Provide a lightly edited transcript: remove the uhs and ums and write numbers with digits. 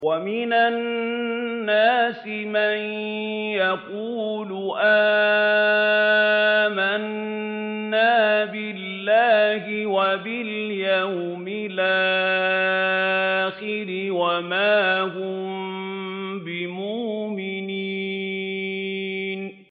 وَمِنَ النَّاسِ مَن يَقُولُ آمَنَّا بِاللَّهِ وَبِالْيَوْمِ الْآخِرِ وَمَا هُم